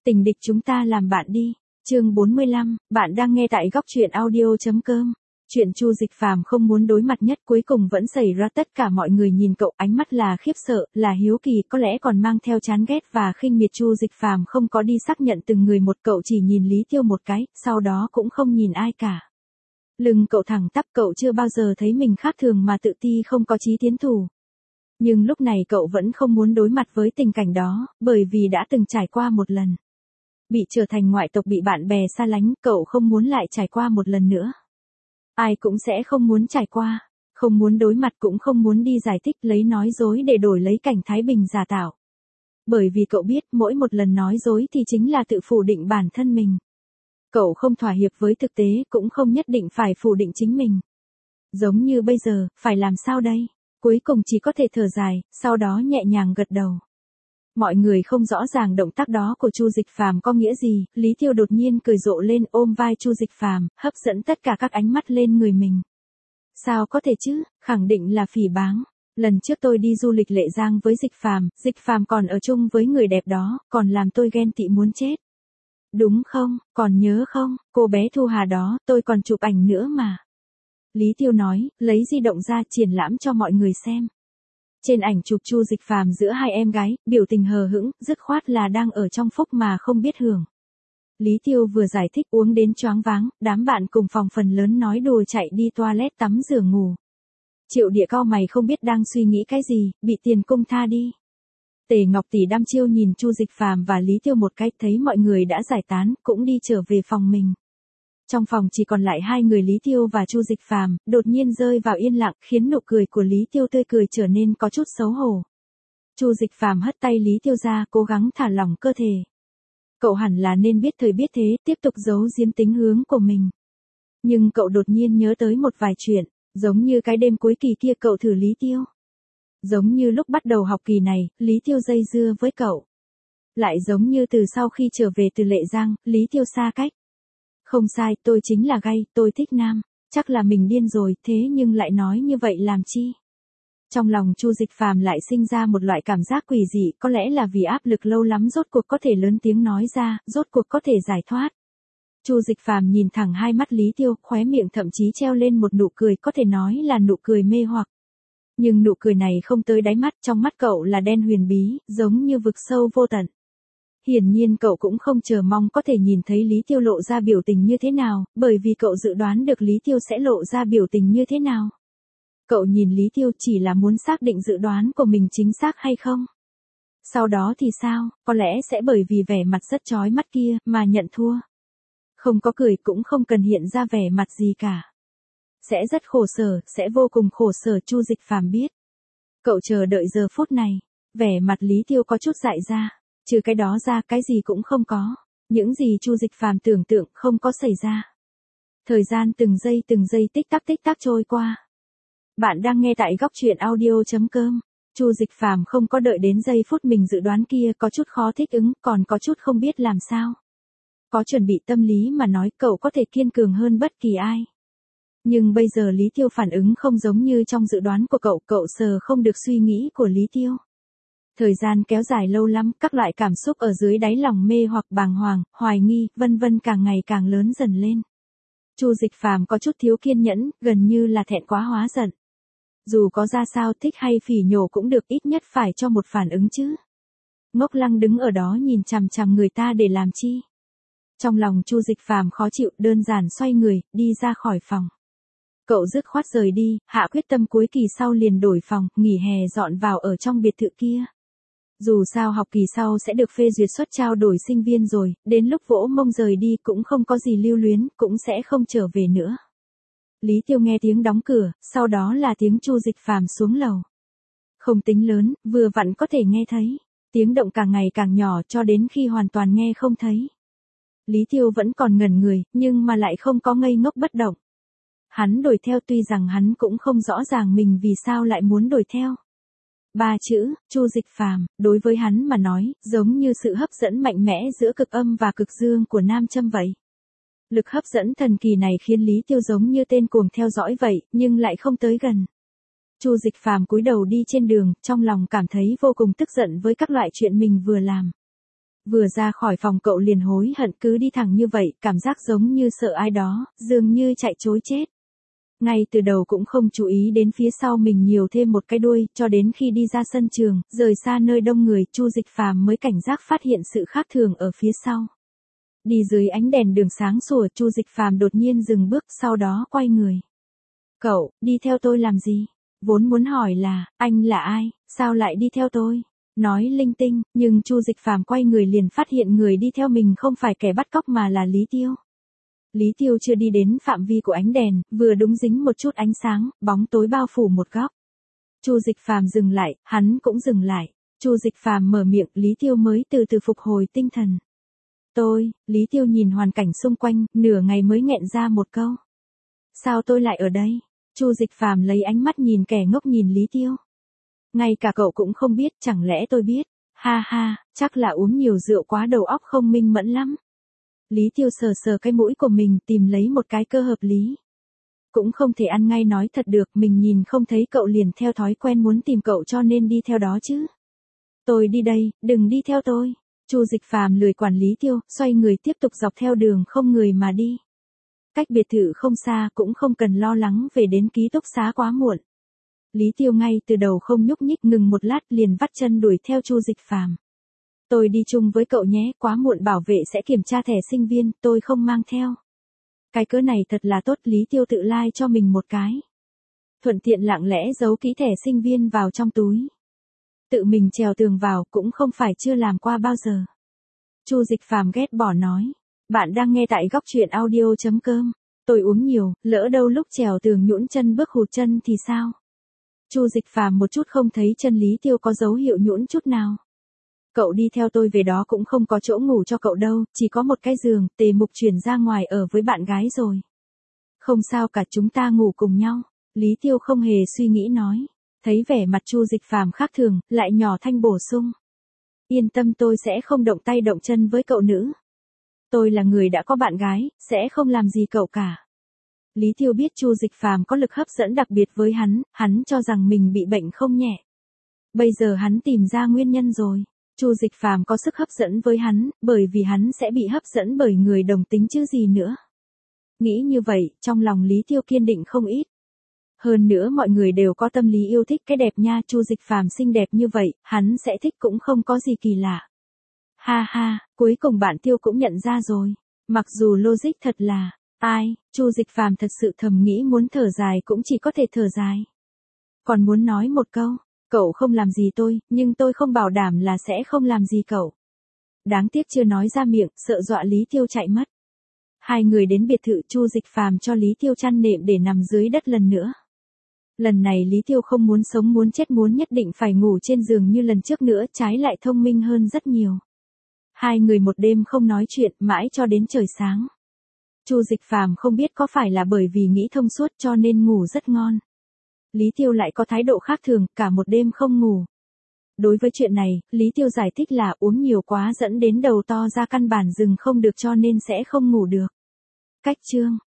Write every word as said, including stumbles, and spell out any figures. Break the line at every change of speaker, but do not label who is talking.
Tình địch chúng ta làm bạn đi. Chương bốn mươi lăm, bạn đang nghe tại góc truyện audio chấm com. Chuyện Chu Dịch Phàm không muốn đối mặt nhất cuối cùng vẫn xảy ra, tất cả mọi người nhìn cậu ánh mắt là khiếp sợ, là hiếu kỳ, có lẽ còn mang theo chán ghét và khinh miệt. Chu Dịch Phàm không có đi xác nhận từng người một, cậu chỉ nhìn Lý Tiêu một cái, sau đó cũng không nhìn ai cả. Lưng cậu thẳng tắp, cậu chưa bao giờ thấy mình khác thường mà tự ti không có chí tiến thủ. Nhưng lúc này cậu vẫn không muốn đối mặt với tình cảnh đó, bởi vì đã từng trải qua một lần. Bị trở thành ngoại tộc, bị bạn bè xa lánh, cậu không muốn lại trải qua một lần nữa. Ai cũng sẽ không muốn trải qua, không muốn đối mặt cũng không muốn đi giải thích, lấy nói dối để đổi lấy cảnh thái bình giả tạo. Bởi vì cậu biết mỗi một lần nói dối thì chính là tự phủ định bản thân mình. Cậu không thỏa hiệp với thực tế, cũng không nhất định phải phủ định chính mình. Giống như bây giờ, phải làm sao đây? Cuối cùng chỉ có thể thở dài, sau đó nhẹ nhàng gật đầu. Mọi người không rõ ràng động tác đó của Chu Dịch Phàm có nghĩa gì, Lý Tiêu đột nhiên cười rộ lên, ôm vai Chu Dịch Phàm, hấp dẫn tất cả các ánh mắt lên người mình. Sao có thể chứ, khẳng định là phỉ báng. Lần trước tôi đi du lịch Lệ Giang với Dịch Phàm, Dịch Phàm còn ở chung với người đẹp đó, còn làm tôi ghen tị muốn chết. Đúng không, còn nhớ không, cô bé Thu Hà đó, tôi còn chụp ảnh nữa mà. Lý Tiêu nói, lấy di động ra triển lãm cho mọi người xem. Trên ảnh chụp Chu Dịch Phàm giữa hai em gái, biểu tình hờ hững, dứt khoát là đang ở trong phúc mà không biết hưởng. Lý Tiêu vừa giải thích uống đến choáng váng, đám bạn cùng phòng phần lớn nói đùa chạy đi toilet tắm rửa ngủ. Triệu Địa cau mày không biết đang suy nghĩ cái gì, bị Tiền Cung tha đi. Tề Ngọc Tỷ đăm chiêu nhìn Chu Dịch Phàm và Lý Tiêu một cái, thấy mọi người đã giải tán, cũng đi trở về phòng mình. Trong phòng chỉ còn lại hai người Lý Tiêu và Chu Dịch Phàm, đột nhiên rơi vào yên lặng, khiến nụ cười của Lý Tiêu tươi cười trở nên có chút xấu hổ. Chu Dịch Phàm hất tay Lý Tiêu ra, cố gắng thả lỏng cơ thể. Cậu hẳn là nên biết thời biết thế, tiếp tục giấu giếm tính hướng của mình. Nhưng cậu đột nhiên nhớ tới một vài chuyện, giống như cái đêm cuối kỳ kia cậu thử Lý Tiêu. Giống như lúc bắt đầu học kỳ này, Lý Tiêu dây dưa với cậu. Lại giống như từ sau khi trở về từ Lệ Giang, Lý Tiêu xa cách. Không sai, tôi chính là gay, tôi thích nam. Chắc là mình điên rồi, thế nhưng lại nói như vậy làm chi? Trong lòng Chu Dịch Phàm lại sinh ra một loại cảm giác quỷ dị, có lẽ là vì áp lực lâu lắm rốt cuộc có thể lớn tiếng nói ra, rốt cuộc có thể giải thoát. Chu Dịch Phàm nhìn thẳng hai mắt Lý Tiêu, khóe miệng thậm chí treo lên một nụ cười, có thể nói là nụ cười mê hoặc. Nhưng nụ cười này không tới đáy mắt, trong mắt cậu là đen huyền bí, giống như vực sâu vô tận. Hiển nhiên cậu cũng không chờ mong có thể nhìn thấy Lý Tiêu lộ ra biểu tình như thế nào, bởi vì cậu dự đoán được Lý Tiêu sẽ lộ ra biểu tình như thế nào. Cậu nhìn Lý Tiêu chỉ là muốn xác định dự đoán của mình chính xác hay không. Sau đó thì sao, có lẽ sẽ bởi vì vẻ mặt rất chói mắt kia mà nhận thua. Không có cười cũng không cần hiện ra vẻ mặt gì cả. Sẽ rất khổ sở, sẽ vô cùng khổ sở, Chu Dịch Phàm biết. Cậu chờ đợi giờ phút này, vẻ mặt Lý Tiêu có chút dại ra. Trừ cái đó ra cái gì cũng không có, những gì Chu Dịch Phàm tưởng tượng không có xảy ra. Thời gian từng giây từng giây tích tắc tích tắc trôi qua. Bạn đang nghe tại góc truyện audio chấm com. Chu Dịch Phàm không có đợi đến giây phút mình dự đoán kia, có chút khó thích ứng, còn có chút không biết làm sao. Có chuẩn bị tâm lý mà nói cậu có thể kiên cường hơn bất kỳ ai. Nhưng bây giờ Lý Tiêu phản ứng không giống như trong dự đoán của cậu, cậu sờ không được suy nghĩ của Lý Tiêu. Thời gian kéo dài lâu lắm, các loại cảm xúc ở dưới đáy lòng mê hoặc bàng hoàng, hoài nghi, vân vân càng ngày càng lớn dần lên. Chu Dịch Phàm có chút thiếu kiên nhẫn, gần như là thẹn quá hóa giận. Dù có ra sao, thích hay phỉ nhổ cũng được, ít nhất phải cho một phản ứng chứ. Ngốc lăng đứng ở đó nhìn chằm chằm người ta để làm chi? Trong lòng Chu Dịch Phàm khó chịu, đơn giản xoay người, đi ra khỏi phòng. Cậu dứt khoát rời đi, hạ quyết tâm cuối kỳ sau liền đổi phòng, nghỉ hè dọn vào ở trong biệt thự kia. Dù sao học kỳ sau sẽ được phê duyệt suất trao đổi sinh viên rồi, đến lúc vỗ mông rời đi cũng không có gì lưu luyến, cũng sẽ không trở về nữa. Lý Tiêu nghe tiếng đóng cửa, sau đó là tiếng Chu Dịch Phàm xuống lầu. Không tính lớn, vừa vặn có thể nghe thấy. Tiếng động càng ngày càng nhỏ cho đến khi hoàn toàn nghe không thấy. Lý Tiêu vẫn còn ngẩn người, nhưng mà lại không có ngây ngốc bất động. Hắn đuổi theo, tuy rằng hắn cũng không rõ ràng mình vì sao lại muốn đuổi theo. Ba chữ, Chu Dịch Phàm, đối với hắn mà nói, giống như sự hấp dẫn mạnh mẽ giữa cực âm và cực dương của nam châm vậy. Lực hấp dẫn thần kỳ này khiến Lý Tiêu giống như tên cuồng theo dõi vậy, nhưng lại không tới gần. Chu Dịch Phàm cúi đầu đi trên đường, trong lòng cảm thấy vô cùng tức giận với các loại chuyện mình vừa làm. Vừa ra khỏi phòng cậu liền hối hận cứ đi thẳng như vậy, cảm giác giống như sợ ai đó, dường như chạy trối chết. Ngay từ đầu cũng không chú ý đến phía sau mình nhiều thêm một cái đuôi, cho đến khi đi ra sân trường, rời xa nơi đông người, Chu Dịch Phàm mới cảnh giác phát hiện sự khác thường ở phía sau. Đi dưới ánh đèn đường sáng sủa, Chu Dịch Phàm đột nhiên dừng bước, sau đó quay người. Cậu, đi theo tôi làm gì? Vốn muốn hỏi là, anh là ai, sao lại đi theo tôi? Nói linh tinh, nhưng Chu Dịch Phàm quay người liền phát hiện người đi theo mình không phải kẻ bắt cóc mà là Lý Tiêu. Lý Tiêu chưa đi đến phạm vi của ánh đèn, vừa đúng dính một chút ánh sáng, bóng tối bao phủ một góc. Chu Dịch Phàm dừng lại, hắn cũng dừng lại. Chu Dịch Phàm mở miệng, Lý Tiêu mới từ từ phục hồi tinh thần. Tôi, Lý Tiêu nhìn hoàn cảnh xung quanh, nửa ngày mới nghẹn ra một câu. Sao tôi lại ở đây? Chu Dịch Phàm lấy ánh mắt nhìn kẻ ngốc nhìn Lý Tiêu. Ngay cả cậu cũng không biết, chẳng lẽ tôi biết? Ha ha, chắc là uống nhiều rượu quá đầu óc không minh mẫn lắm. Lý Tiêu sờ sờ cái mũi của mình, tìm lấy một cái cơ hợp lý. Cũng không thể ăn ngay nói thật được, mình nhìn không thấy cậu liền theo thói quen muốn tìm cậu cho nên đi theo đó chứ. Tôi đi đây, đừng đi theo tôi. Chu Dịch Phàm lười quản Lý Tiêu, xoay người tiếp tục dọc theo đường không người mà đi. Cách biệt thự không xa, cũng không cần lo lắng về đến ký túc xá quá muộn. Lý Tiêu ngay từ đầu không nhúc nhích, ngừng một lát liền vắt chân đuổi theo Chu Dịch Phàm. Tôi đi chung với cậu nhé, quá muộn bảo vệ sẽ kiểm tra thẻ sinh viên, tôi không mang theo. Cái cớ này thật là tốt, Lý Tiêu tự lai cho mình một cái. Thuận tiện lặng lẽ giấu ký thẻ sinh viên vào trong túi. Tự mình trèo tường vào cũng không phải chưa làm qua bao giờ. Chu Dịch Phàm ghét bỏ nói. Bạn đang nghe tại góc truyện audio chấm com. Tôi uống nhiều, lỡ đâu lúc trèo tường nhũn chân bước hụt chân thì sao? Chu Dịch Phàm một chút không thấy chân Lý Tiêu có dấu hiệu nhũn chút nào. Cậu đi theo tôi về đó cũng không có chỗ ngủ cho cậu đâu, chỉ có một cái giường, Tề Mục chuyển ra ngoài ở với bạn gái rồi. Không sao cả, chúng ta ngủ cùng nhau. Lý Tiêu không hề suy nghĩ nói. Thấy vẻ mặt Chu Dịch Phàm khác thường, lại nhỏ thanh bổ sung. Yên tâm, tôi sẽ không động tay động chân với cậu nữ. Tôi là người đã có bạn gái, sẽ không làm gì cậu cả. Lý Tiêu biết Chu Dịch Phàm có lực hấp dẫn đặc biệt với hắn, hắn cho rằng mình bị bệnh không nhẹ. Bây giờ hắn tìm ra nguyên nhân rồi. Chu Dịch Phàm có sức hấp dẫn với hắn, bởi vì hắn sẽ bị hấp dẫn bởi người đồng tính chứ gì nữa. Nghĩ như vậy, trong lòng Lý Tiêu kiên định không ít. Hơn nữa mọi người đều có tâm lý yêu thích cái đẹp nha, Chu Dịch Phàm xinh đẹp như vậy, hắn sẽ thích cũng không có gì kỳ lạ. Ha ha, cuối cùng bạn Tiêu cũng nhận ra rồi. Mặc dù logic thật là, ai, Chu Dịch Phàm thật sự thầm nghĩ muốn thở dài cũng chỉ có thể thở dài. Còn muốn nói một câu, cậu không làm gì tôi, nhưng tôi không bảo đảm là sẽ không làm gì cậu. Đáng tiếc chưa nói ra miệng, sợ dọa Lý Tiêu chạy mất. Hai người đến biệt thự, Chu Dịch Phàm cho Lý Tiêu chăn nệm để nằm dưới đất lần nữa. Lần này Lý Tiêu không muốn sống muốn chết, muốn nhất định phải ngủ trên giường như lần trước nữa, trái lại thông minh hơn rất nhiều. Hai người một đêm không nói chuyện, mãi cho đến trời sáng. Chu Dịch Phàm không biết có phải là bởi vì nghĩ thông suốt cho nên ngủ rất ngon. Lý Tiêu lại có thái độ khác thường, cả một đêm không ngủ. Đối với chuyện này, Lý Tiêu giải thích là uống nhiều quá dẫn đến đầu to ra, căn bản dừng không được cho nên sẽ không ngủ được. Cách chương